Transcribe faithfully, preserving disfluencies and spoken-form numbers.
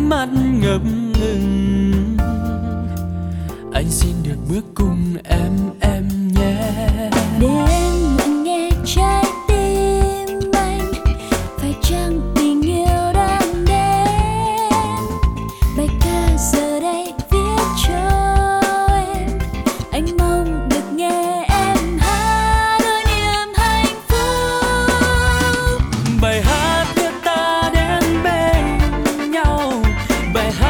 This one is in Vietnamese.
mắt ngập ngừng. Anh xin được bước cùng em em nhé. Để em lắng nghe trái tim anh, phải chăng tình yêu đang đến? Bài ca giờ đây viết cho em, anh mong được nghe em hát đôi niềm hạnh phúc. Bài hát đưa ta đến bên nhau, bài hát